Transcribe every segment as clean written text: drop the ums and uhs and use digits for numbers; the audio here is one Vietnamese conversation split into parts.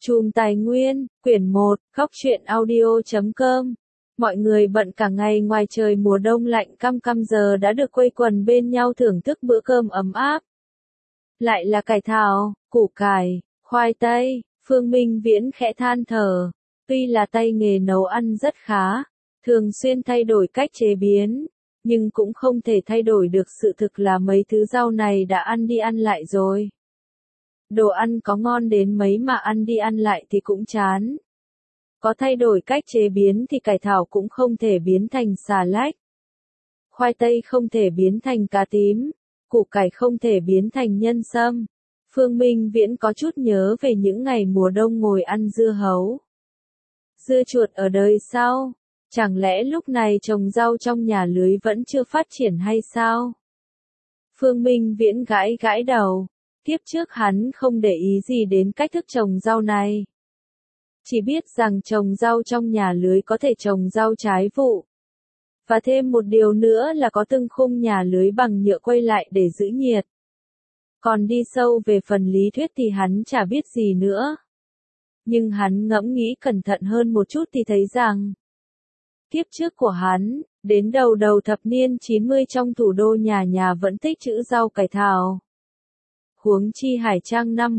Chùm Tài Nguyên, quyển 1, Góc truyện audio.com. Mọi người bận cả ngày ngoài trời mùa đông lạnh căm căm giờ đã được quây quần bên nhau thưởng thức bữa cơm ấm áp. Lại là cải thảo, củ cải, khoai tây, Phương Minh Viễn khẽ than thở. Tuy là tay nghề nấu ăn rất khá, thường xuyên thay đổi cách chế biến, nhưng cũng không thể thay đổi được sự thực là mấy thứ rau này đã ăn đi ăn lại rồi. Đồ ăn có ngon đến mấy mà ăn đi ăn lại thì cũng chán. Có thay đổi cách chế biến thì cải thảo cũng không thể biến thành xà lách. Khoai tây không thể biến thành cà tím, củ cải không thể biến thành nhân sâm. Phương Minh Viễn có chút nhớ về những ngày mùa đông ngồi ăn dưa hấu. Dưa chuột ở đời sau, chẳng lẽ lúc này trồng rau trong nhà lưới vẫn chưa phát triển hay sao? Phương Minh Viễn gãi gãi đầu. Tiếp trước hắn không để ý gì đến cách thức trồng rau này. Chỉ biết rằng trồng rau trong nhà lưới có thể trồng rau trái vụ. Và thêm một điều nữa là có từng khung nhà lưới bằng nhựa quay lại để giữ nhiệt. Còn đi sâu về phần lý thuyết thì hắn chả biết gì nữa. Nhưng hắn ngẫm nghĩ cẩn thận hơn một chút thì thấy rằng kiếp trước của hắn, đến đầu thập niên 90 trong thủ đô nhà nhà vẫn tích trữ rau cải thảo. Huống chi Hải Trang năm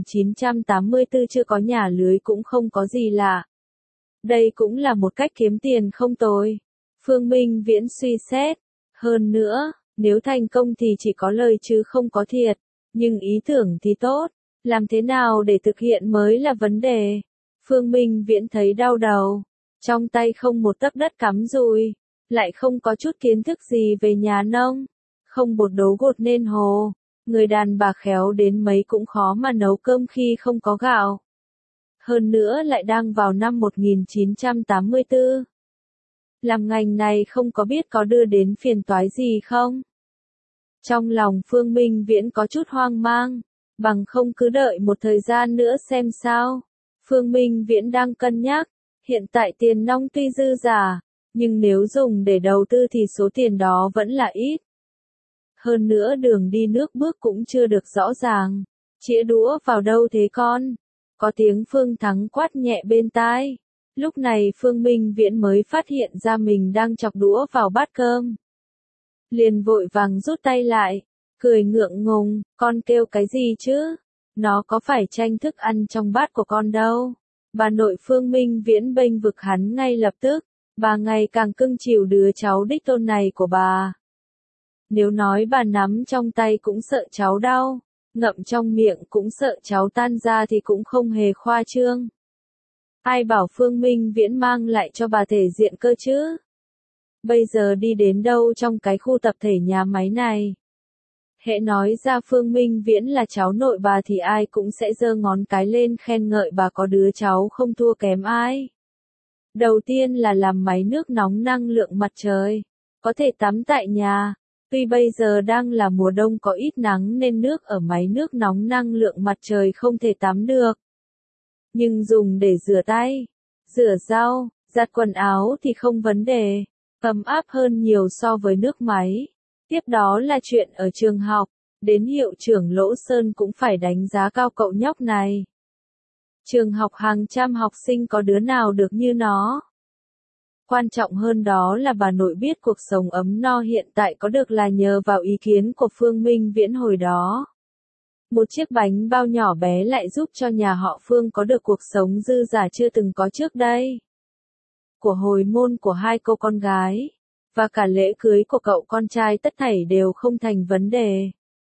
1984 chưa có nhà lưới cũng không có gì lạ. Đây cũng là một cách kiếm tiền không tồi. Phương Minh Viễn suy xét. Hơn nữa, nếu thành công thì chỉ có lời chứ không có thiệt. Nhưng ý tưởng thì tốt. Làm thế nào để thực hiện mới là vấn đề. Phương Minh Viễn thấy đau đầu. Trong tay không một tấc đất cắm dùi. Lại không có chút kiến thức gì về nhà nông. Không bột đấu gột nên hồ. Người đàn bà khéo đến mấy cũng khó mà nấu cơm khi không có gạo. Hơn nữa lại đang vào năm 1984. Làm ngành này không có biết có đưa đến phiền toái gì không? Trong lòng Phương Minh Viễn có chút hoang mang, bằng không cứ đợi một thời gian nữa xem sao. Phương Minh Viễn đang cân nhắc, hiện tại tiền nong tuy dư giả, nhưng nếu dùng để đầu tư thì số tiền đó vẫn là ít. Hơn nữa đường đi nước bước cũng chưa được rõ ràng. Chĩa đũa vào đâu thế con? Có tiếng Phương Thắng quát nhẹ bên tai. Lúc này Phương Minh Viễn mới phát hiện ra mình đang chọc đũa vào bát cơm. Liền vội vàng rút tay lại, cười ngượng ngùng, con kêu cái gì chứ? Nó có phải tranh thức ăn trong bát của con đâu. Bà nội Phương Minh Viễn bênh vực hắn ngay lập tức. Bà ngày càng cưng chiều đứa cháu đích tôn này của bà. Nếu nói bà nắm trong tay cũng sợ cháu đau, ngậm trong miệng cũng sợ cháu tan ra thì cũng không hề khoa trương. Ai bảo Phương Minh Viễn mang lại cho bà thể diện cơ chứ? Bây giờ đi đến đâu trong cái khu tập thể nhà máy này? Hễ nói ra Phương Minh Viễn là cháu nội bà thì ai cũng sẽ giơ ngón cái lên khen ngợi bà có đứa cháu không thua kém ai. Đầu tiên là làm máy nước nóng năng lượng mặt trời, có thể tắm tại nhà. Tuy bây giờ đang là mùa đông có ít nắng nên nước ở máy nước nóng năng lượng mặt trời không thể tắm được. Nhưng dùng để rửa tay, rửa rau, giặt quần áo thì không vấn đề, ấm áp hơn nhiều so với nước máy. Tiếp đó là chuyện ở trường học, đến hiệu trưởng Lỗ Sơn cũng phải đánh giá cao cậu nhóc này. Trường học hàng trăm học sinh có đứa nào được như nó. Quan trọng hơn đó là bà nội biết cuộc sống ấm no hiện tại có được là nhờ vào ý kiến của Phương Minh Viễn hồi đó. Một chiếc bánh bao nhỏ bé lại giúp cho nhà họ Phương có được cuộc sống dư dả chưa từng có trước đây. Của hồi môn của hai cô con gái, và cả lễ cưới của cậu con trai tất thảy đều không thành vấn đề.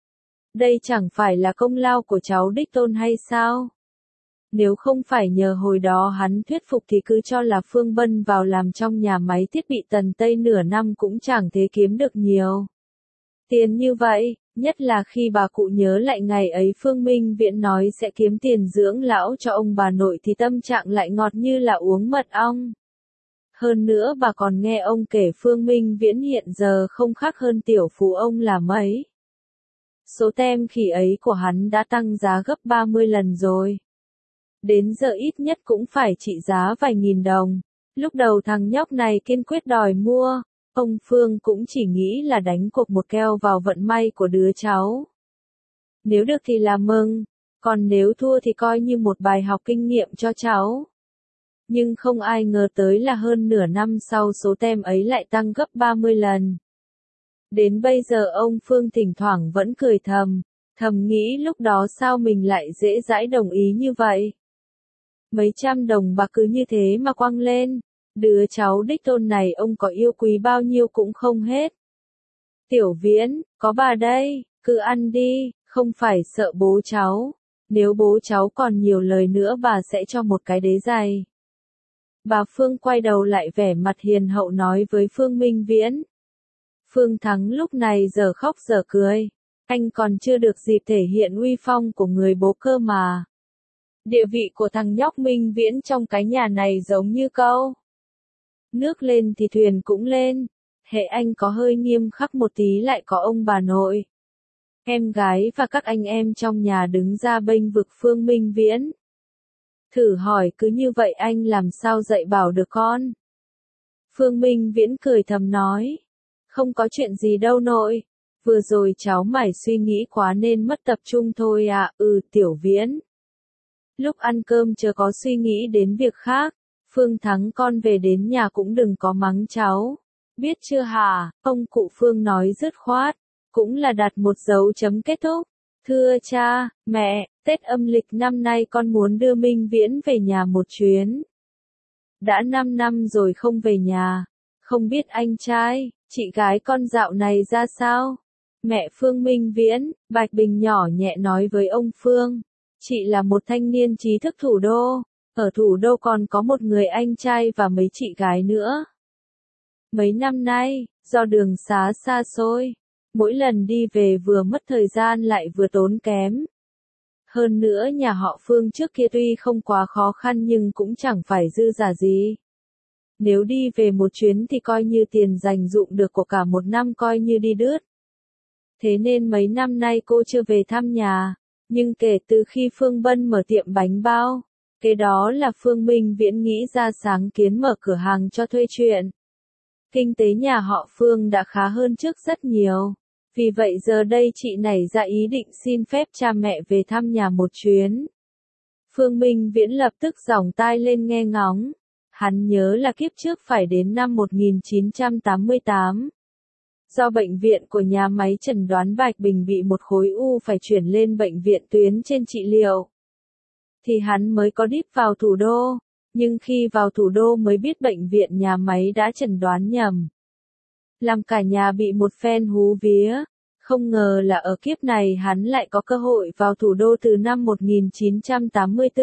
Đây chẳng phải là công lao của cháu đích tôn hay sao? Nếu không phải nhờ hồi đó hắn thuyết phục thì cứ cho là Phương Bân vào làm trong nhà máy thiết bị Tần Tây nửa năm cũng chẳng thế kiếm được nhiều tiền như vậy, nhất là khi bà cụ nhớ lại ngày ấy Phương Minh Viễn nói sẽ kiếm tiền dưỡng lão cho ông bà nội thì tâm trạng lại ngọt như là uống mật ong. Hơn nữa bà còn nghe ông kể Phương Minh Viễn hiện giờ không khác hơn tiểu phú ông là mấy. Số tem khi ấy của hắn đã tăng giá gấp 30 lần rồi. Đến giờ ít nhất cũng phải trị giá vài nghìn đồng. Lúc đầu thằng nhóc này kiên quyết đòi mua, ông Phương cũng chỉ nghĩ là đánh cuộc một keo vào vận may của đứa cháu. Nếu được thì là mừng, Còn nếu thua thì coi như một bài học kinh nghiệm cho cháu. Nhưng không ai ngờ tới là hơn nửa năm sau số tem ấy lại tăng gấp 30 lần. Đến bây giờ ông Phương thỉnh thoảng vẫn cười thầm nghĩ lúc đó sao mình lại dễ dãi đồng ý như vậy. Mấy trăm đồng bạc cứ như thế mà quăng lên, đứa cháu đích tôn này ông có yêu quý bao nhiêu cũng không hết. Tiểu Viễn, có bà đây, cứ ăn đi, không phải sợ bố cháu. Nếu bố cháu còn nhiều lời nữa bà sẽ cho một cái đế giày. Bà Phương quay đầu lại vẻ mặt hiền hậu nói với Phương Minh Viễn. Phương Thắng lúc này giờ khóc giờ cười. Anh còn chưa được dịp thể hiện uy phong của người bố cơ mà. Địa vị của thằng nhóc Minh Viễn trong cái nhà này giống như câu. Nước lên thì thuyền cũng lên. Hệ anh có hơi nghiêm khắc một tí lại có ông bà nội, em gái và các anh em trong nhà đứng ra bênh vực Phương Minh Viễn. Thử hỏi cứ như vậy anh làm sao dạy bảo được con? Phương Minh Viễn cười thầm nói. Không có chuyện gì đâu nội. Vừa rồi cháu mải suy nghĩ quá nên mất tập trung thôi à. Tiểu Viễn. Lúc ăn cơm chớ có suy nghĩ đến việc khác. Phương Thắng con về đến nhà cũng đừng có mắng cháu. Biết chưa hả? Ông cụ Phương nói dứt khoát. Cũng là đặt một dấu chấm kết thúc. Thưa cha, mẹ, Tết âm lịch năm nay con muốn đưa Minh Viễn về nhà một chuyến. Đã 5 năm rồi không về nhà. Không biết anh trai, chị gái con dạo này ra sao? Mẹ Phương Minh Viễn, Bạch Bình nhỏ nhẹ nói với ông Phương. Chị là một thanh niên trí thức thủ đô. Ở thủ đô còn có một người anh trai và mấy chị gái nữa. Mấy năm nay, do đường xá xa xôi, mỗi lần đi về vừa mất thời gian lại vừa tốn kém. Hơn nữa nhà họ Phương trước kia tuy không quá khó khăn nhưng cũng chẳng phải dư giả gì. Nếu đi về một chuyến thì coi như tiền dành dụm được của cả một năm coi như đi đứt. Thế nên mấy năm nay cô chưa về thăm nhà, nhưng kể từ khi Phương Bân mở tiệm bánh bao, kế đó là Phương Minh Viễn nghĩ ra sáng kiến mở cửa hàng cho thuê chuyện. Kinh tế nhà họ Phương đã khá hơn trước rất nhiều. Vì vậy giờ đây chị nảy ra ý định xin phép cha mẹ về thăm nhà một chuyến. Phương Minh Viễn lập tức giỏng tai lên nghe ngóng. Hắn nhớ là kiếp trước phải đến năm 1988. Do bệnh viện của nhà máy chẩn đoán Bạch Bình bị một khối u phải chuyển lên bệnh viện tuyến trên trị liệu. Thì hắn mới có đích vào thủ đô. Nhưng khi vào thủ đô mới biết bệnh viện nhà máy đã chẩn đoán nhầm. Làm cả nhà bị một phen hú vía. Không ngờ là ở kiếp này hắn lại có cơ hội vào thủ đô từ năm 1984.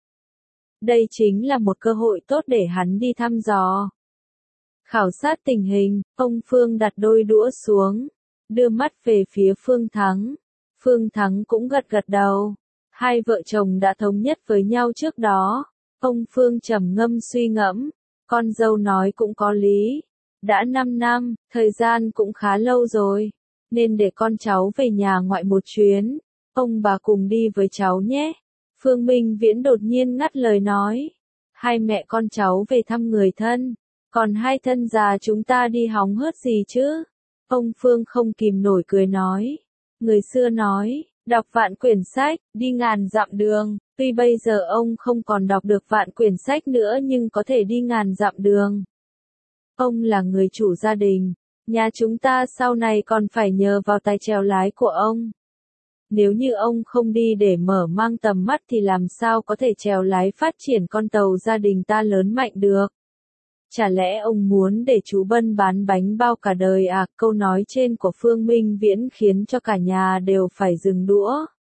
Đây chính là một cơ hội tốt để hắn đi thăm dò. Khảo sát tình hình, ông Phương đặt đôi đũa xuống, đưa mắt về phía Phương Thắng. Phương Thắng cũng gật gật đầu. Hai vợ chồng đã thống nhất với nhau trước đó. Ông Phương trầm ngâm suy ngẫm, con dâu nói cũng có lý. Đã 5 năm, thời gian cũng khá lâu rồi, nên để con cháu về nhà ngoại một chuyến. Ông bà cùng đi với cháu nhé. Phương Minh Viễn đột nhiên ngắt lời nói. Hai mẹ con cháu về thăm người thân, còn hai thân già chúng ta đi hóng hớt gì chứ? Ông Phương không kìm nổi cười nói. Người xưa nói, đọc vạn quyển sách, đi ngàn dặm đường. Tuy bây giờ ông không còn đọc được vạn quyển sách nữa nhưng có thể đi ngàn dặm đường. Ông là người chủ gia đình, nhà chúng ta sau này còn phải nhờ vào tài chèo lái của ông. Nếu như ông không đi để mở mang tầm mắt thì làm sao có thể chèo lái phát triển con tàu gia đình ta lớn mạnh được. Chả lẽ ông muốn để chú Bân bán bánh bao cả đời à? Câu nói trên của Phương Minh Viễn khiến cho cả nhà đều phải dừng đũa.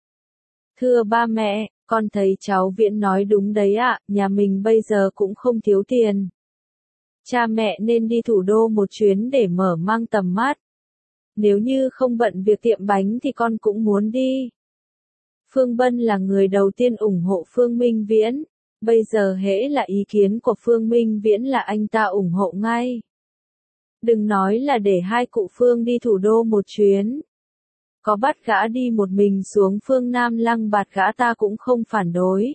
Thưa ba mẹ, con thấy cháu Viễn nói đúng đấy ạ, nhà mình bây giờ cũng không thiếu tiền. Cha mẹ nên đi thủ đô một chuyến để mở mang tầm mắt. Nếu như không bận việc tiệm bánh thì con cũng muốn đi. Phương Bân là người đầu tiên ủng hộ Phương Minh Viễn. Bây giờ hễ là ý kiến của Phương Minh Viễn là anh ta ủng hộ ngay. Đừng nói là để hai cụ Phương đi thủ đô một chuyến. Có bắt gã đi một mình xuống phương Nam lăng bạt gã ta cũng không phản đối.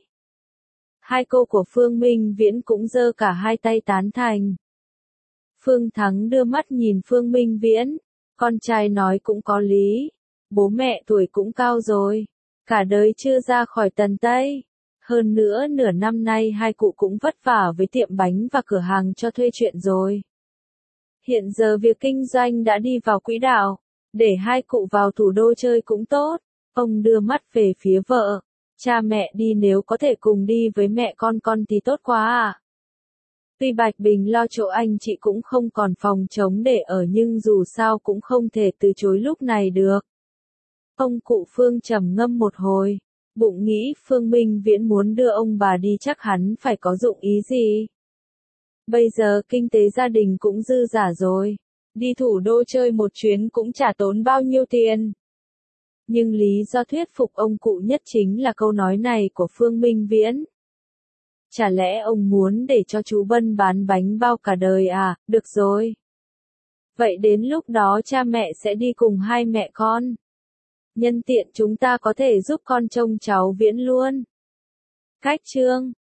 Hai cô của Phương Minh Viễn cũng giơ cả hai tay tán thành. Phương Thắng đưa mắt nhìn Phương Minh Viễn. Con trai nói cũng có lý. Bố mẹ tuổi cũng cao rồi. Cả đời chưa ra khỏi Tần Tây. Hơn nữa nửa năm nay hai cụ cũng vất vả với tiệm bánh và cửa hàng cho thuê chuyện rồi. Hiện giờ việc kinh doanh đã đi vào quỹ đạo, để hai cụ vào thủ đô chơi cũng tốt. Ông đưa mắt về phía vợ. Cha mẹ đi nếu có thể cùng đi với mẹ con thì tốt quá à. Tuy Bạch Bình lo chỗ anh chị cũng không còn phòng trống để ở nhưng dù sao cũng không thể từ chối lúc này được. Ông cụ Phương trầm ngâm một hồi, bụng nghĩ Phương Minh Viễn muốn đưa ông bà đi chắc hắn phải có dụng ý gì. Bây giờ kinh tế gia đình cũng dư giả rồi, đi thủ đô chơi một chuyến cũng chả tốn bao nhiêu tiền. Nhưng lý do thuyết phục ông cụ nhất chính là câu nói này của Phương Minh Viễn. Chả lẽ ông muốn để cho chú Bân bán bánh bao cả đời à, được rồi. Vậy đến lúc đó cha mẹ sẽ đi cùng hai mẹ con. Nhân tiện chúng ta có thể giúp con trông cháu Viễn luôn. Cách chương